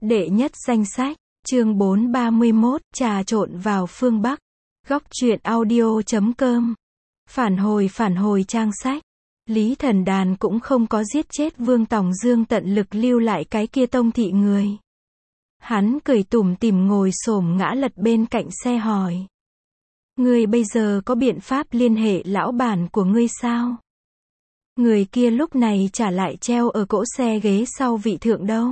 Đệ nhất danh sách, chương 431, trà trộn vào phương Bắc. Góc truyện audio.com. Phản hồi trang sách. Lý Thần Đàn cũng không có giết chết Vương Tòng Dương, tận lực lưu lại cái kia Tông thị người. Hắn cười tủm tỉm ngồi xổm ngã lật bên cạnh xe hỏi. Ngươi bây giờ có biện pháp liên hệ lão bản của ngươi sao? Người kia lúc này trả lại treo ở cỗ xe ghế sau vị thượng đâu.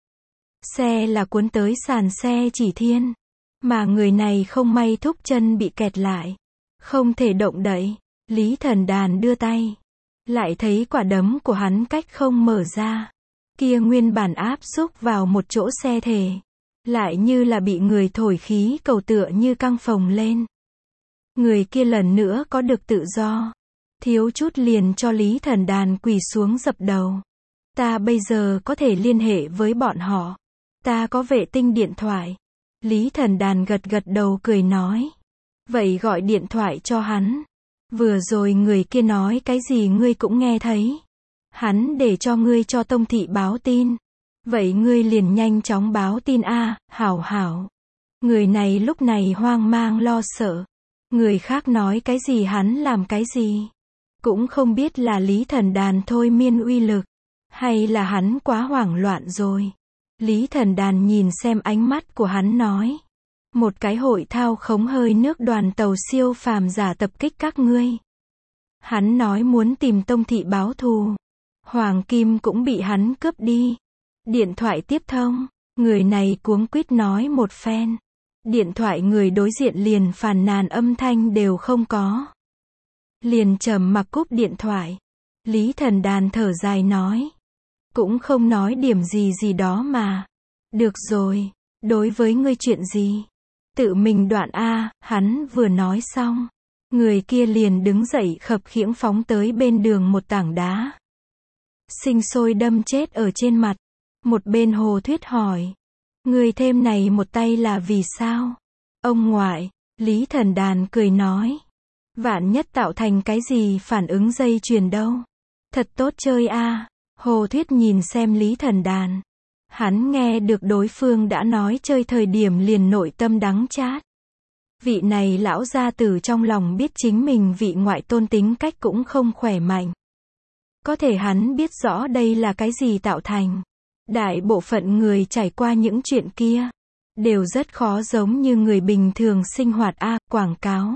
Xe là cuốn tới sàn xe Chỉ Thiên. Mà người này không may thúc chân bị kẹt lại. Không thể động đậy. Lý Thần Đàn đưa tay. Lại thấy quả đấm của hắn cách không mở ra. Kia nguyên bản áp xúc vào một chỗ xe thể. Lại như là bị người thổi khí cầu tựa như căng phồng lên. Người kia lần nữa có được tự do. Thiếu chút liền cho Lý Thần Đàn quỳ xuống dập đầu. Ta bây giờ có thể liên hệ với bọn họ. Ta có vệ tinh điện thoại. Lý Thần Đàn gật gật đầu cười nói. Vậy gọi điện thoại cho hắn. Vừa rồi người kia nói cái gì ngươi cũng nghe thấy. Hắn để cho ngươi cho Tông thị báo tin. Vậy ngươi liền nhanh chóng báo tin a, hảo. Người này lúc này hoang mang lo sợ. Người khác nói cái gì hắn làm cái gì. Cũng không biết là Lý Thần Đàn thôi miên uy lực. Hay là hắn quá hoảng loạn rồi. Lý Thần Đàn nhìn xem ánh mắt của hắn nói. Một cái hội thao khống hơi nước đoàn tàu siêu phàm giả tập kích các ngươi. Hắn nói muốn tìm Tông thị báo thù. Hoàng kim cũng bị hắn cướp đi. Điện thoại tiếp thông. Người này cuống quýt nói một phen. Điện thoại người đối diện liền phàn nàn âm thanh đều không có. Liền trầm mặc cúp điện thoại. Lý Thần Đàn thở dài nói. Cũng không nói điểm gì đó mà. Được rồi, đối với ngươi chuyện gì? Tự mình đoạn a, hắn vừa nói xong. Người kia liền đứng dậy khập khiễng phóng tới bên đường một tảng đá. Sinh sôi đâm chết ở trên mặt. Một bên Hồ Thuyết hỏi. Người thêm này một tay là vì sao? Ông ngoại, Lý Thần Đàn cười nói. Vạn nhất tạo thành cái gì phản ứng dây chuyền đâu. Thật tốt chơi a. Hồ Thuyết nhìn xem Lý Thần Đàn. Hắn nghe được đối phương đã nói chơi thời điểm liền nội tâm đắng chát. Vị này lão gia tử trong lòng biết chính mình vị ngoại tôn tính cách cũng không khỏe mạnh. Có thể hắn biết rõ đây là cái gì tạo thành. Đại bộ phận người trải qua những chuyện kia. Đều rất khó giống như người bình thường sinh hoạt quảng cáo.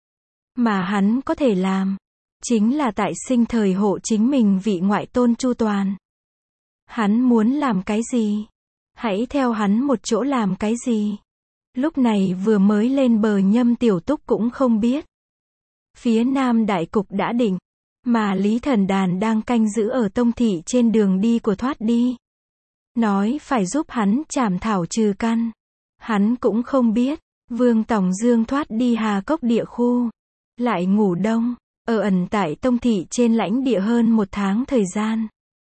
Mà hắn có thể làm. Chính là tại sinh thời hộ chính mình vị ngoại tôn chu toàn. Hắn muốn làm cái gì? Hãy theo hắn một chỗ làm cái gì? Lúc này vừa mới lên bờ Nhâm Tiểu Túc cũng không biết. Phía Nam đại cục đã định. Mà Lý Thần Đàn đang canh giữ ở Tông thị trên đường đi của thoát đi. Nói phải giúp hắn trảm thảo trừ căn. Hắn cũng không biết. Vương Tòng Dương thoát đi Hà Cốc địa khu. Lại ngủ đông. Ở ẩn tại Tông thị trên lãnh địa hơn một tháng thời gian.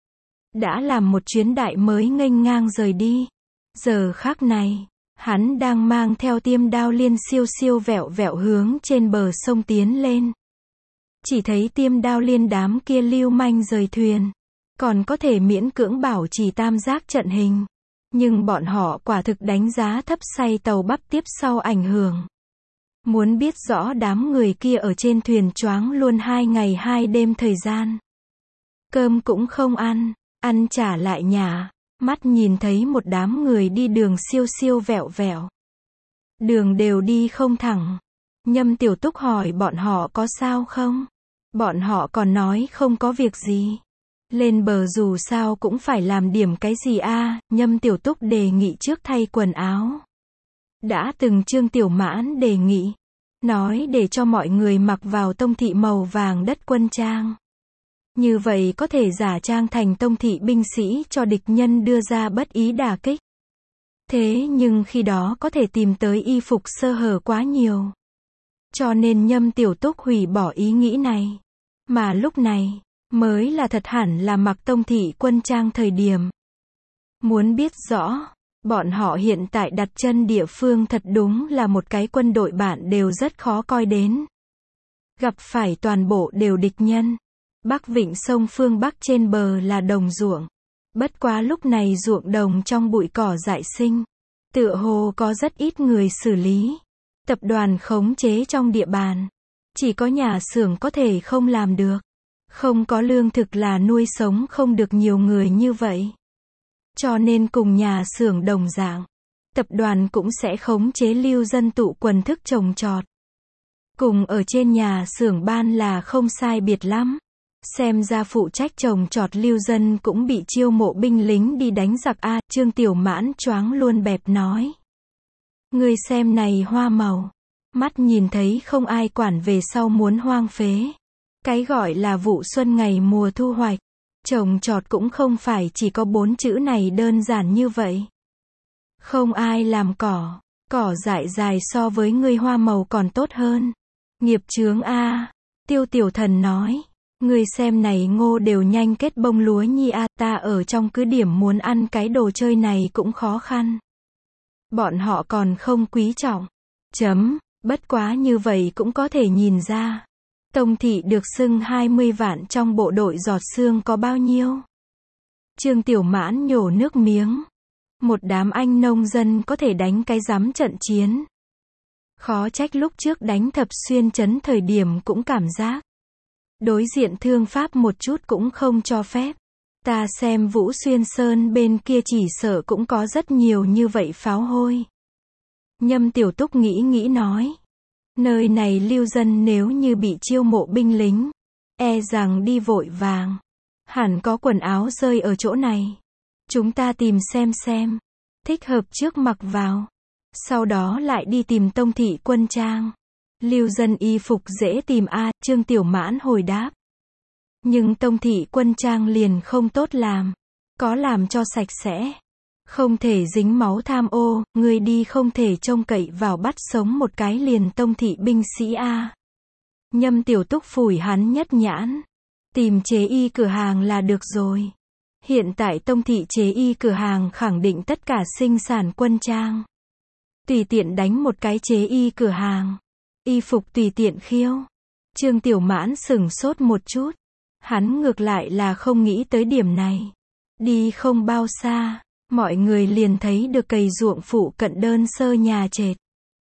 Đã làm một chuyến đại mới nghênh ngang rời đi. Giờ khắc này, hắn đang mang theo Tiêm Đao Liên siêu vẹo hướng trên bờ sông tiến lên. Chỉ thấy Tiêm Đao Liên đám kia lưu manh rời thuyền. Còn có thể miễn cưỡng bảo trì tam giác trận hình. Nhưng bọn họ quả thực đánh giá thấp say tàu bắp tiếp sau ảnh hưởng. Muốn biết rõ đám người kia ở trên thuyền choáng luôn 2 ngày 2 đêm thời gian. Cơm cũng không ăn, ăn trả lại nhà. Mắt nhìn thấy một đám người đi đường siêu vẹo. Đường đều đi không thẳng. Nhâm Tiểu Túc hỏi bọn họ có sao không? Bọn họ còn nói không có việc gì. Lên bờ dù sao cũng phải làm điểm cái gì Nhâm Tiểu Túc đề nghị trước thay quần áo. Đã từng Trương Tiểu Mãn đề nghị. Nói để cho mọi người mặc vào Tông thị màu vàng đất quân trang. Như vậy có thể giả trang thành Tông thị binh sĩ cho địch nhân đưa ra bất ý đả kích. Thế nhưng khi đó có thể tìm tới y phục sơ hở quá nhiều. Cho nên Nhâm Tiểu Túc hủy bỏ ý nghĩ này. Mà lúc này, mới là thật hẳn là mặc Tông thị quân trang thời điểm. Muốn biết rõ, bọn họ hiện tại đặt chân địa phương thật đúng là một cái quân đội bạn đều rất khó coi đến. Gặp phải toàn bộ đều địch nhân. Bắc Vịnh sông phương Bắc trên bờ là đồng ruộng. Bất quá lúc này ruộng đồng trong bụi cỏ dại sinh, tựa hồ có rất ít người xử lý. Tập đoàn khống chế trong địa bàn. Chỉ có nhà xưởng có thể không làm được. Không có lương thực là nuôi sống không được nhiều người như vậy. Cho nên cùng nhà xưởng đồng dạng, tập đoàn cũng sẽ khống chế lưu dân tụ quần thức trồng trọt. Cùng ở trên nhà xưởng ban là không sai biệt lắm. Xem ra phụ trách trồng trọt lưu dân cũng bị chiêu mộ binh lính đi đánh giặc a. Trương Tiểu Mãn choáng luôn bẹp nói. Người xem này hoa màu. Mắt nhìn thấy không ai quản về sau muốn hoang phế. Cái gọi là vụ xuân ngày mùa thu hoạch. Trồng trọt cũng không phải chỉ có 4 chữ này đơn giản như vậy. Không ai làm cỏ. Cỏ dại dài so với người hoa màu còn tốt hơn. Nghiệp chướng a. Tiêu Tiểu Thần nói. Người xem này ngô đều nhanh kết bông lúa nhi a. Ta ở trong cứ điểm muốn ăn cái đồ chơi này cũng khó khăn. Bọn họ còn không quý trọng. Bất quá như vậy cũng có thể nhìn ra. Tông thị được xưng 20 vạn trong bộ đội giọt xương có bao nhiêu? Trương Tiểu Mãn nhổ nước miếng. Một đám anh nông dân có thể đánh cái rắm trận chiến. Khó trách lúc trước đánh Thập Xuyên trấn thời điểm cũng cảm giác. Đối diện thương pháp một chút cũng không cho phép. Ta xem Vũ Xuyên Sơn bên kia chỉ sợ cũng có rất nhiều như vậy pháo hôi. Nhâm Tiểu Túc nghĩ nói. Nơi này lưu dân nếu như bị chiêu mộ binh lính, e rằng đi vội vàng. Hẳn có quần áo rơi ở chỗ này. Chúng ta tìm xem. Thích hợp trước mặc vào. Sau đó lại đi tìm Tông thị quân trang. Lưu dân y phục dễ tìm a. Trương Tiểu Mãn hồi đáp. Nhưng Tông thị quân trang liền không tốt làm. Có làm cho sạch sẽ. Không thể dính máu tham ô, người đi không thể trông cậy vào bắt sống một cái liền Tông thị binh sĩ a. Nhâm Tiểu Túc phủi hắn nhất nhãn. Tìm chế y cửa hàng là được rồi. Hiện tại Tông thị chế y cửa hàng khẳng định tất cả sinh sản quân trang. Tùy tiện đánh một cái chế y cửa hàng. Y phục tùy tiện khiêu. Trương Tiểu Mãn sửng sốt một chút. Hắn ngược lại là không nghĩ tới điểm này. Đi không bao xa, mọi người liền thấy được cày ruộng phụ cận đơn sơ nhà trệt.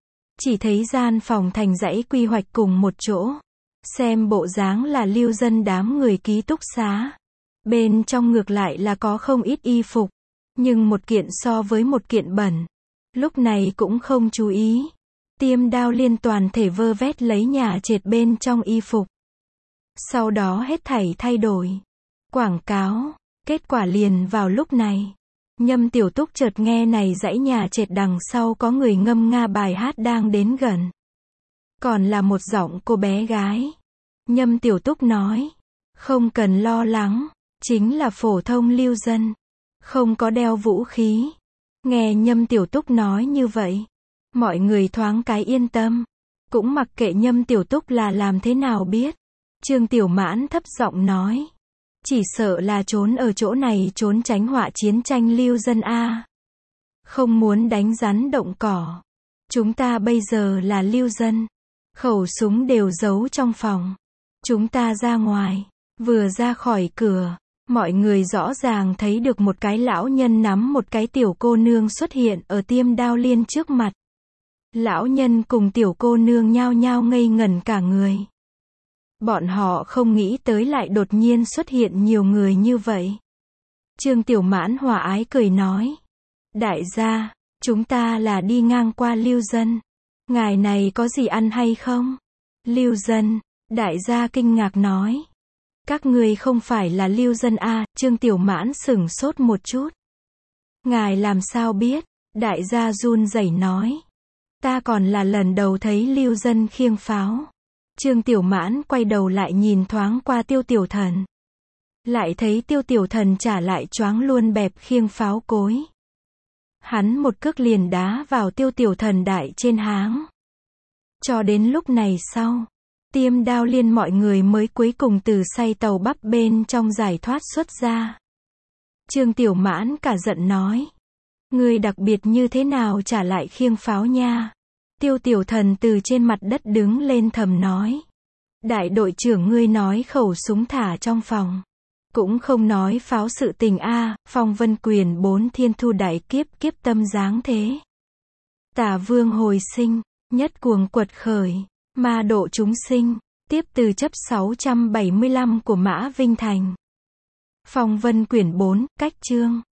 Chỉ thấy gian phòng thành dãy quy hoạch cùng một chỗ. Xem bộ dáng là lưu dân đám người ký túc xá. Bên trong ngược lại là có không ít y phục. Nhưng một kiện so với một kiện bẩn. Lúc này cũng không chú ý. Tiêm Đao Liên toàn thể vơ vét lấy nhà trệt bên trong y phục. Sau đó hết thảy thay đổi. Quảng cáo. Kết quả liền vào lúc này. Nhâm Tiểu Túc chợt nghe này dãy nhà trệt đằng sau có người ngâm nga bài hát đang đến gần. Còn là một giọng cô bé gái. Nhâm Tiểu Túc nói. Không cần lo lắng. Chính là phổ thông lưu dân. Không có đeo vũ khí. Nghe Nhâm Tiểu Túc nói như vậy. Mọi người thoáng cái yên tâm. Cũng mặc kệ Nhâm Tiểu Túc là làm thế nào biết. Trương Tiểu Mãn thấp giọng nói. Chỉ sợ là trốn ở chỗ này trốn tránh họa chiến tranh lưu dân a. Không muốn đánh rắn động cỏ. Chúng ta bây giờ là lưu dân. Khẩu súng đều giấu trong phòng. Chúng ta ra ngoài. Vừa ra khỏi cửa. Mọi người rõ ràng thấy được một cái lão nhân nắm một cái tiểu cô nương xuất hiện ở Tiêm Đao Liên trước mặt. Lão nhân cùng tiểu cô nương nhao nhao ngây ngẩn cả người. Bọn họ không nghĩ tới lại đột nhiên xuất hiện nhiều người như vậy. Trương Tiểu Mãn hòa ái cười nói. Đại gia, chúng ta là đi ngang qua lưu dân. Ngài này có gì ăn hay không? Lưu dân, đại gia kinh ngạc nói. Các người không phải là lưu dân a. Trương Tiểu Mãn sửng sốt một chút. Ngài làm sao biết? Đại gia run rẩy nói. Ta còn là lần đầu thấy lưu dân khiêng pháo. Trương Tiểu Mãn quay đầu lại nhìn thoáng qua Tiêu Tiểu Thần. Lại thấy Tiêu Tiểu Thần trả lại choáng luôn bẹp khiêng pháo cối. Hắn một cước liền đá vào Tiêu Tiểu Thần đại trên háng. Cho đến lúc này sau, Tiêm Đao Liên mọi người mới cuối cùng từ say tàu bắp bên trong giải thoát xuất ra. Trương Tiểu Mãn cả giận nói. Người đặc biệt như thế nào trả lại khiêng pháo nha? Tiêu Tiểu Thần từ trên mặt đất đứng lên thầm nói. Đại đội trưởng ngươi nói khẩu súng thả trong phòng. Cũng không nói pháo sự tình a, phong vân quyền 4 thiên thu đại kiếp kiếp tâm dáng thế. Tả vương hồi sinh, nhất cuồng quật khởi, ma độ chúng sinh, tiếp từ chấp 675 của Mã Vinh Thành. Phong vân quyển 4, cách chương.